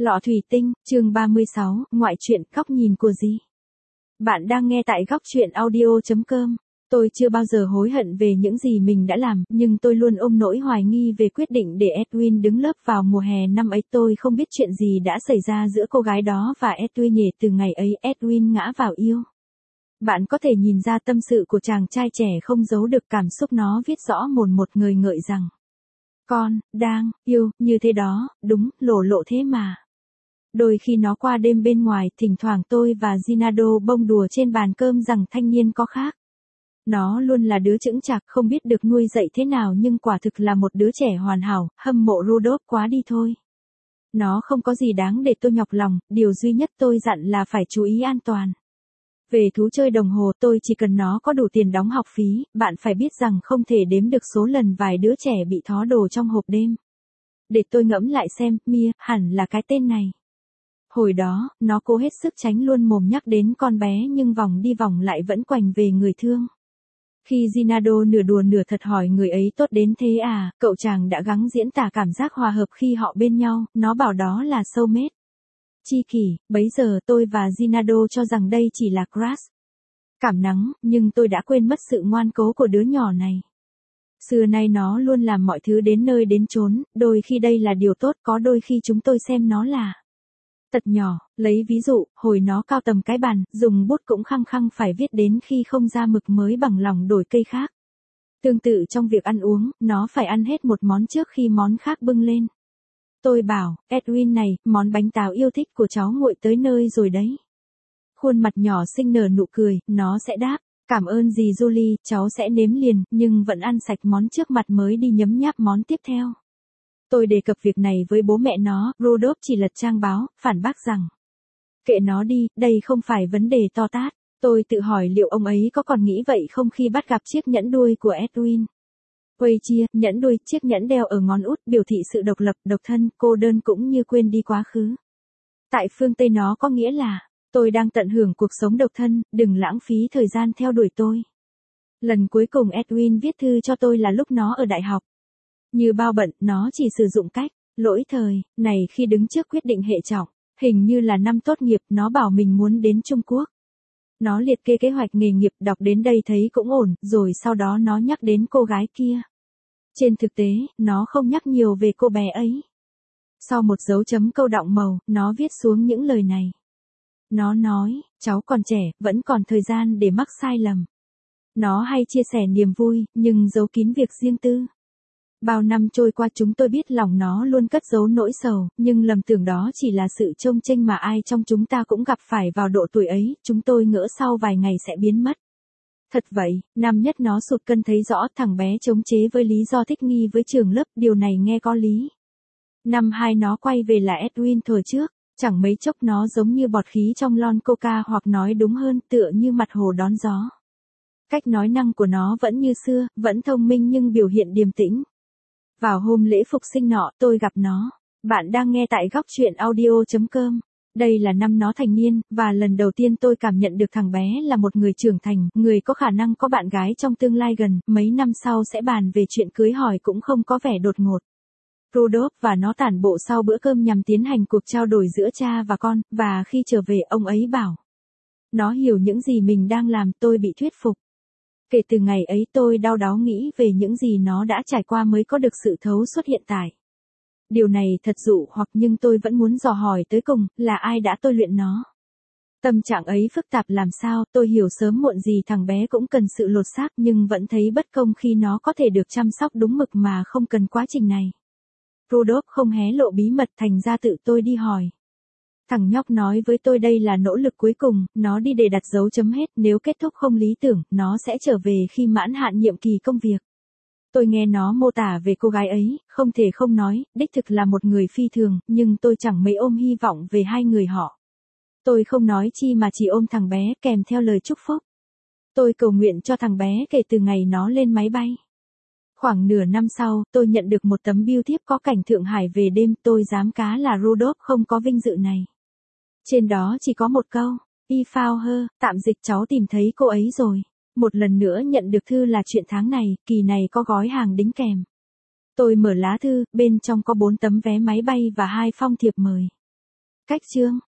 Lọ thủy tinh, chương 36, ngoại truyện, góc nhìn của gì? Bạn đang nghe tại góc truyện audio.com. Tôi chưa bao giờ hối hận về những gì mình đã làm, nhưng tôi luôn ôm nỗi hoài nghi về quyết định để Edwin đứng lớp vào mùa hè năm ấy. Tôi không biết chuyện gì đã xảy ra giữa cô gái đó và Edwin nhỉ. Từ ngày ấy Edwin ngã vào yêu. Bạn có thể nhìn ra tâm sự của chàng trai trẻ không giấu được cảm xúc, nó viết rõ mồn một người ngợi rằng con đang yêu như thế đó, đúng, lộ thế mà. Đôi khi nó qua đêm bên ngoài, thỉnh thoảng tôi và Ginardo bông đùa trên bàn cơm rằng thanh niên có khác. Nó luôn là đứa chững chạc, không biết được nuôi dạy thế nào, nhưng quả thực là một đứa trẻ hoàn hảo, hâm mộ Rudolph quá đi thôi. Nó không có gì đáng để tôi nhọc lòng, điều duy nhất tôi dặn là phải chú ý an toàn. Về thú chơi đồng hồ, tôi chỉ cần nó có đủ tiền đóng học phí. Bạn phải biết rằng không thể đếm được số lần vài đứa trẻ bị thó đồ trong hộp đêm. Để tôi ngẫm lại xem, Mia, hẳn là cái tên này. Hồi đó, nó cố hết sức tránh luôn mồm nhắc đến con bé, nhưng vòng đi vòng lại vẫn quành về người thương. Khi Ginardo nửa đùa nửa thật hỏi người ấy tốt đến thế à, cậu chàng đã gắng diễn tả cảm giác hòa hợp khi họ bên nhau, nó bảo đó là soulmate. Chi kỷ, bấy giờ tôi và Ginardo cho rằng đây chỉ là crush. Cảm nắng, nhưng tôi đã quên mất sự ngoan cố của đứa nhỏ này. Xưa nay nó luôn làm mọi thứ đến nơi đến chốn, đôi khi đây là điều tốt, có đôi khi chúng tôi xem nó là tật nhỏ. Lấy ví dụ, hồi nó cao tầm cái bàn, dùng bút cũng khăng khăng phải viết đến khi không ra mực mới bằng lòng đổi cây khác. Tương tự trong việc ăn uống, nó phải ăn hết một món trước khi món khác bưng lên. Tôi bảo, Edwin này, món bánh táo yêu thích của cháu nguội tới nơi rồi đấy. Khuôn mặt nhỏ xinh nở nụ cười, nó sẽ đáp, cảm ơn dì Julie, cháu sẽ nếm liền, nhưng vẫn ăn sạch món trước mặt mới đi nhấm nháp món tiếp theo. Tôi đề cập việc này với bố mẹ nó, Rudolph chỉ lật trang báo, phản bác rằng kệ nó đi, đây không phải vấn đề to tát. Tôi tự hỏi liệu ông ấy có còn nghĩ vậy không khi bắt gặp chiếc nhẫn đuôi của Edwin. Quay chia, nhẫn đuôi, chiếc nhẫn đeo ở ngón út, biểu thị sự độc lập, độc thân, cô đơn cũng như quên đi quá khứ. Tại phương Tây nó có nghĩa là, tôi đang tận hưởng cuộc sống độc thân, đừng lãng phí thời gian theo đuổi tôi. Lần cuối cùng Edwin viết thư cho tôi là lúc nó ở đại học. Như bao bận, nó chỉ sử dụng cách lỗi thời này khi đứng trước quyết định hệ trọng. Hình như là năm tốt nghiệp, nó bảo mình muốn đến Trung Quốc. Nó liệt kê kế hoạch nghề nghiệp, đọc đến đây thấy cũng ổn, rồi sau đó nó nhắc đến cô gái kia. Trên thực tế, nó không nhắc nhiều về cô bé ấy. Sau một dấu chấm câu đọng màu, nó viết xuống những lời này. Nó nói, cháu còn trẻ, vẫn còn thời gian để mắc sai lầm. Nó hay chia sẻ niềm vui, nhưng giấu kín việc riêng tư. Bao năm trôi qua chúng tôi biết lòng nó luôn cất giấu nỗi sầu, nhưng lầm tưởng đó chỉ là sự trông chênh mà ai trong chúng ta cũng gặp phải vào độ tuổi ấy, chúng tôi ngỡ sau vài ngày sẽ biến mất. Thật vậy, năm nhất nó sụt cân thấy rõ, thằng bé chống chế với lý do thích nghi với trường lớp, điều này nghe có lý. Năm 2 nó quay về là Edwin thời trước, chẳng mấy chốc nó giống như bọt khí trong lon coca, hoặc nói đúng hơn tựa như mặt hồ đón gió. Cách nói năng của nó vẫn như xưa, vẫn thông minh nhưng biểu hiện điềm tĩnh. Vào hôm lễ phục sinh nọ, tôi gặp nó. Bạn đang nghe tại góc truyện audio.com. Đây là năm nó thành niên, và lần đầu tiên tôi cảm nhận được thằng bé là một người trưởng thành, người có khả năng có bạn gái trong tương lai gần, mấy năm sau sẽ bàn về chuyện cưới hỏi cũng không có vẻ đột ngột. Rudolph và nó tản bộ sau bữa cơm nhằm tiến hành cuộc trao đổi giữa cha và con, và khi trở về ông ấy bảo. Nó hiểu những gì mình đang làm, tôi bị thuyết phục. Kể từ ngày ấy tôi đau đáu nghĩ về những gì nó đã trải qua mới có được sự thấu suốt hiện tại. Điều này thật dụ hoặc, nhưng tôi vẫn muốn dò hỏi tới cùng, là ai đã tôi luyện nó. Tâm trạng ấy phức tạp làm sao, tôi hiểu sớm muộn gì thằng bé cũng cần sự lột xác, nhưng vẫn thấy bất công khi nó có thể được chăm sóc đúng mực mà không cần quá trình này. Rudolph không hé lộ bí mật, thành ra tự tôi đi hỏi. Thằng nhóc nói với tôi đây là nỗ lực cuối cùng, nó đi để đặt dấu chấm hết, nếu kết thúc không lý tưởng, nó sẽ trở về khi mãn hạn nhiệm kỳ công việc. Tôi nghe nó mô tả về cô gái ấy, không thể không nói, đích thực là một người phi thường, nhưng tôi chẳng mấy ôm hy vọng về hai người họ. Tôi không nói chi mà chỉ ôm thằng bé, kèm theo lời chúc phúc. Tôi cầu nguyện cho thằng bé kể từ ngày nó lên máy bay. Khoảng nửa năm sau, tôi nhận được một tấm bưu thiếp có cảnh Thượng Hải về đêm, tôi dám cá là Rudolph không có vinh dự này. Trên đó chỉ có một câu, I found her, tạm dịch cháu tìm thấy cô ấy rồi. Một lần nữa nhận được thư là chuyện tháng này, kỳ này có gói hàng đính kèm. Tôi mở lá thư, bên trong có 4 tấm vé máy bay và 2 phong thiệp mời. Cách chương